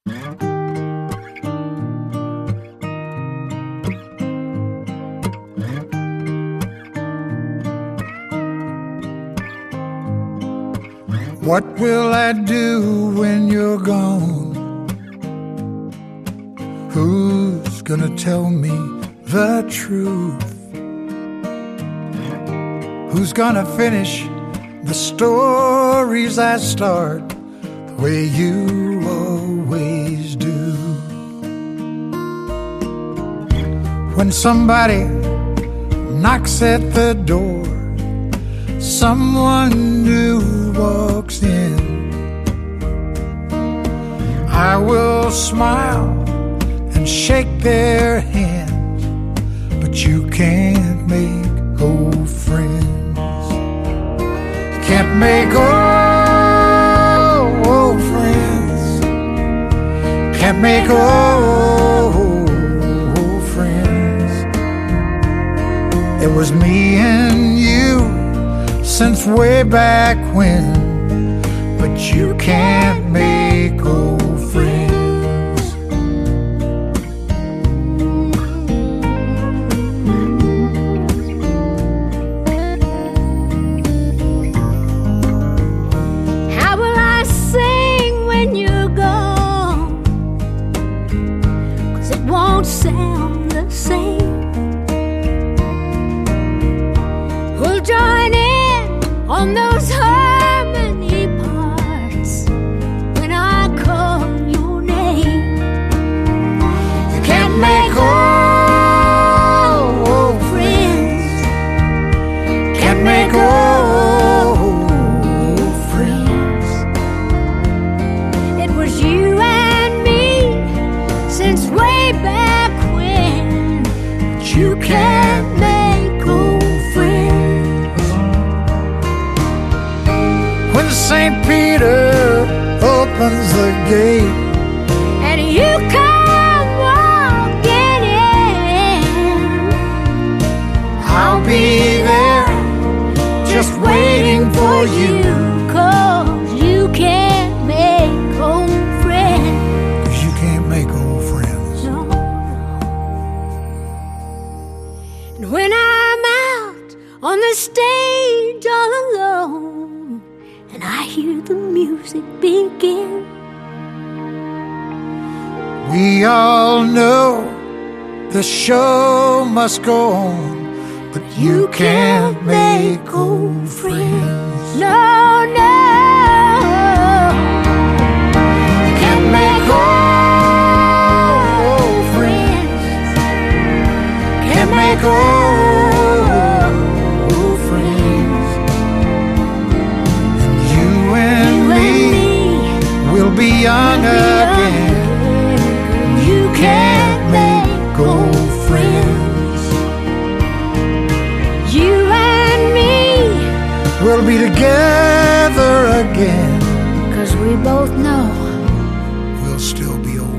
What will I do when you're gone? Who's gonna tell me the truth? Who's gonna finish the stories I start the way you always do? When somebody knocks at the door, someone new walks in, I will smile and shake their hands, but you can't make old friends. Can't make old friends. Can't make old friends. It was me and you since way back when, but you can't make old friends. How will I sing when you're gone? 'Cause it won't sound the same. We'll join in on those harmony parts when I call your name. You can't make old friends. Can't make old friends. It was you and me since way back when, but you can't make old friends. When St. Peter opens the gate And you come walking in, I'll be there just waiting for you. 'Cause you can't make old friends. 'Cause you can't make old friends. No, no. And when I'm out on the stage all alone and I hear the music begin, We all know the show must go on, but you can't make old friends. no, no. You can't make old friends. Can't make old friends. And you and me will be young again. You Can't make old friends. You and me, We'll be together again. 'cause we both know We'll still be old.